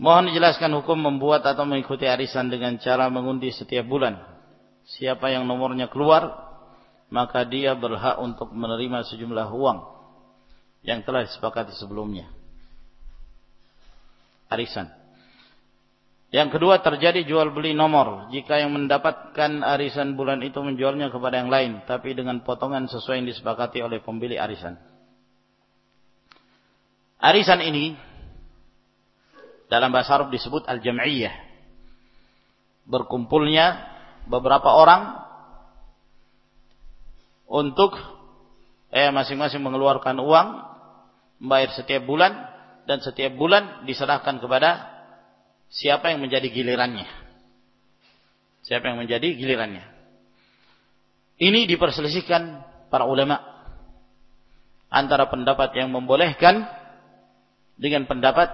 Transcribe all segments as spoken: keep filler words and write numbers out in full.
Mohon dijelaskan hukum membuat atau mengikuti arisan dengan cara mengundi setiap bulan. Siapa yang nomornya keluar, maka dia berhak untuk menerima sejumlah uang yang telah disepakati sebelumnya. Arisan. Yang kedua, terjadi jual beli nomor. Jika yang mendapatkan arisan bulan itu menjualnya kepada yang lain, tapi dengan potongan sesuai yang disepakati oleh pemilik arisan. Arisan ini dalam bahasa Arab disebut al-jam'iyah. Berkumpulnya beberapa orang untuk eh, masing-masing mengeluarkan uang, membayar setiap bulan, dan setiap bulan diserahkan kepada siapa yang menjadi gilirannya. Siapa yang menjadi gilirannya. Ini diperselisihkan para ulama antara pendapat yang membolehkan dengan pendapat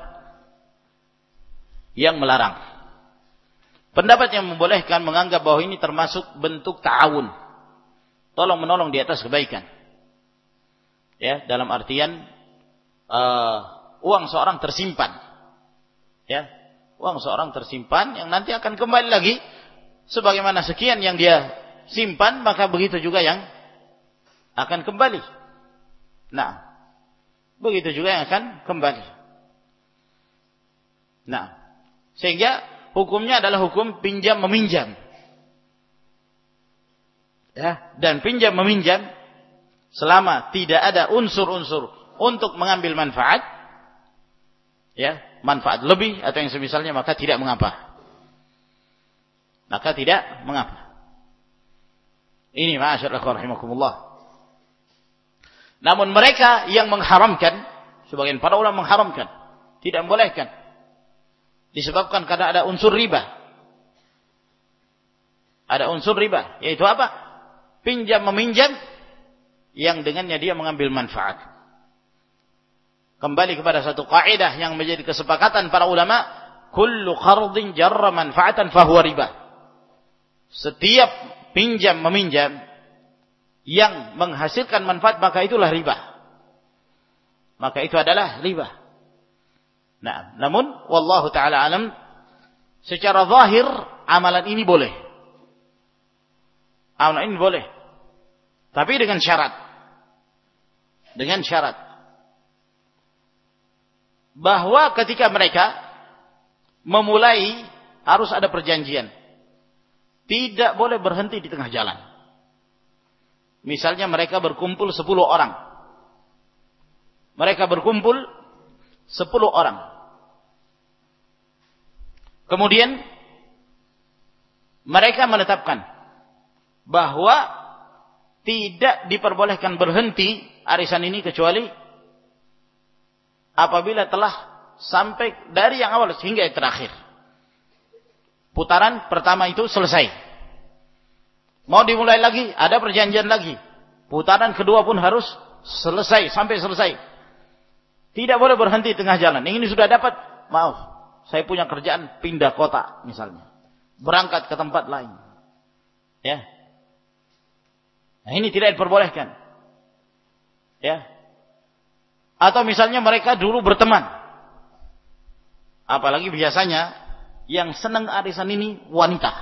yang melarang. Pendapat yang membolehkan menganggap bahwa ini termasuk bentuk ta'awun, tolong menolong di atas kebaikan. Ya, dalam artian uh, uang seorang tersimpan. Ya, uang seorang tersimpan yang nanti akan kembali lagi sebagaimana sekian yang dia simpan, maka begitu juga yang akan kembali. Nah, begitu juga yang akan kembali. Nah, sehingga hukumnya adalah hukum pinjam meminjam. Ya, dan pinjam meminjam selama tidak ada unsur-unsur untuk mengambil manfaat, ya, manfaat lebih atau yang semisalnya, maka tidak mengapa. Maka tidak mengapa. Ini ma'asyarallah rahimakumullah. Namun mereka yang mengharamkan, sebagian para ulama mengharamkan, tidak membolehkan, disebabkan karena ada unsur riba. Ada unsur riba, yaitu apa? Pinjam meminjam yang dengannya dia mengambil manfaat. Kembali kepada satu kaidah yang menjadi kesepakatan para ulama, kullu qardin jarra manfaatan fahuwa riba. Setiap pinjam meminjam yang menghasilkan manfaat, maka itulah riba. Maka itu adalah riba. Nah, namun wallahu taala alam, secara zahir amalan ini boleh. Amalan ini boleh. Tapi dengan syarat. Dengan syarat bahwa ketika mereka memulai harus ada perjanjian. Tidak boleh berhenti di tengah jalan. Misalnya mereka berkumpul sepuluh orang. Mereka berkumpul sepuluh orang. Kemudian mereka menetapkan bahwa tidak diperbolehkan berhenti arisan ini kecuali apabila telah sampai dari yang awal hingga yang terakhir. Putaran pertama itu selesai. Mau dimulai lagi, ada perjanjian lagi. Putaran kedua pun harus selesai, sampai selesai. Tidak boleh berhenti tengah jalan. Yang ini sudah dapat, maaf, saya punya kerjaan pindah kota misalnya. Berangkat ke tempat lain. Ya. Nah, ini tidak diperbolehkan. Ya. Atau misalnya mereka dulu berteman. Apalagi biasanya yang senang arisan ini wanita.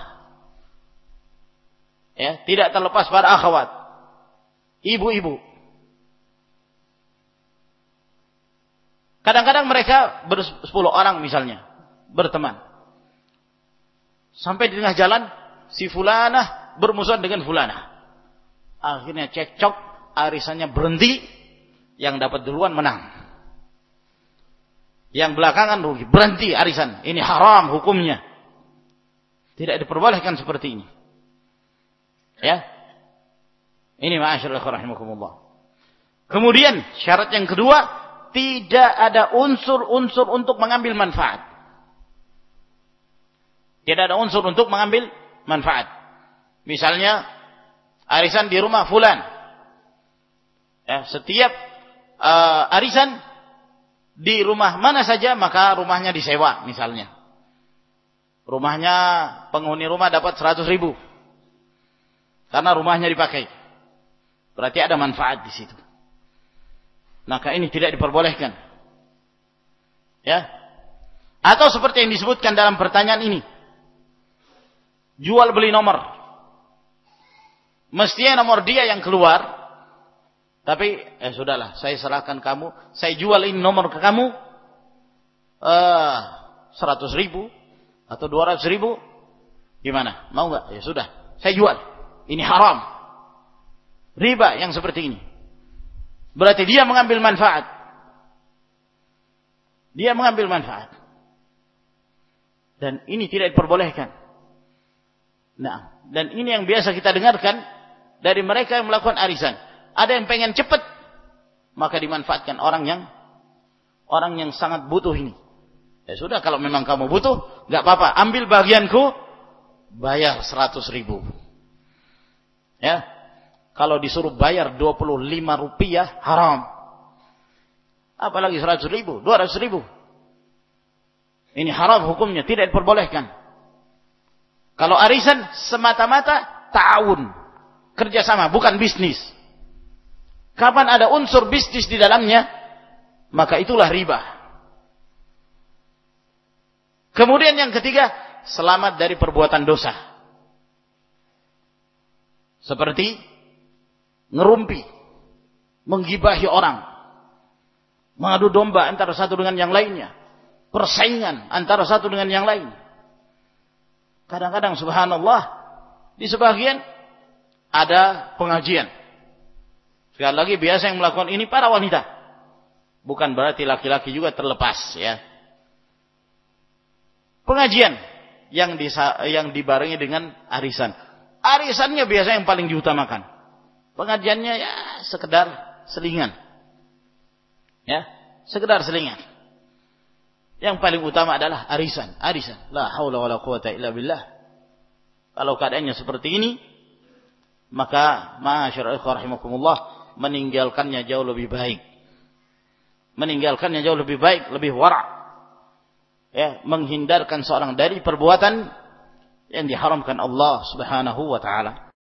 Ya, tidak terlepas pada akhwat, ibu-ibu. Kadang-kadang mereka bersepuluh orang misalnya berteman. Sampai di tengah jalan si fulanah bermusuhan dengan fulanah. Akhirnya cekcok, arisannya berhenti, yang dapat duluan menang. Yang belakangan rugi, berhenti arisan. Ini haram hukumnya. Tidak diperbolehkan seperti ini. Ya. Ini ma'asyarallah rahimakumullah. Kemudian syarat yang kedua, tidak ada unsur-unsur untuk mengambil manfaat. Tidak ada unsur untuk mengambil manfaat. Misalnya arisan di rumah fulan. Ya, setiap uh, arisan di rumah mana saja, maka rumahnya disewa misalnya. Rumahnya, penghuni rumah dapat seratus ribu. Karena rumahnya dipakai. Berarti ada manfaat di situ. Maka ini tidak diperbolehkan. Ya. Atau seperti yang disebutkan dalam pertanyaan ini. Jual beli nomor. Mestinya nomor dia yang keluar. Tapi, eh sudahlah, saya serahkan kamu. Saya jual ini nomor ke kamu. Uh, seratus ribu. Atau dua ratus ribu. Gimana? Mau nggak? Ya sudah. Saya jual. Ini haram. Riba yang seperti ini. Berarti dia mengambil manfaat. Dia mengambil manfaat. Dan ini tidak diperbolehkan. Nah, dan ini yang biasa kita dengarkan dari mereka yang melakukan arisan. Ada yang pengen cepat, maka dimanfaatkan orang yang orang yang sangat butuh ini. Ya sudah, kalau memang kamu butuh, nggak apa-apa, ambil bagianku, bayar seratus ribu. Ya, kalau disuruh bayar dua puluh lima rupiah, haram. Apalagi seratus ribu, dua ratus ribu. Ini haram hukumnya, tidak diperbolehkan. Kalau arisan semata-mata ta'awun, kerjasama, bukan bisnis. Kapan ada unsur bisnis di dalamnya, maka itulah riba. Kemudian yang ketiga, selamat dari perbuatan dosa. Seperti ngerumpi, menggibahi orang, mengadu domba antara satu dengan yang lainnya, persaingan antara satu dengan yang lain. Kadang-kadang subhanallah, di sebagian ada pengajian. Sekali lagi, biasa yang melakukan ini para wanita. Bukan berarti laki-laki juga terlepas, ya. Pengajian yang disa, yang dibarengi dengan arisan. Arisannya biasa yang paling diutamakan. Pengajiannya ya sekedar selingan. Ya, sekedar selingan. Yang paling utama adalah arisan, arisan. La haula wala quwata illa billah. Kalau keadaannya seperti ini, maka ma'asyiral ikhwah rahimakumullah, meninggalkannya jauh lebih baik. Meninggalkannya jauh lebih baik, lebih wara'. Ya, menghindarkan seorang dari perbuatan yang diharamkan Allah Subhanahu wa taala.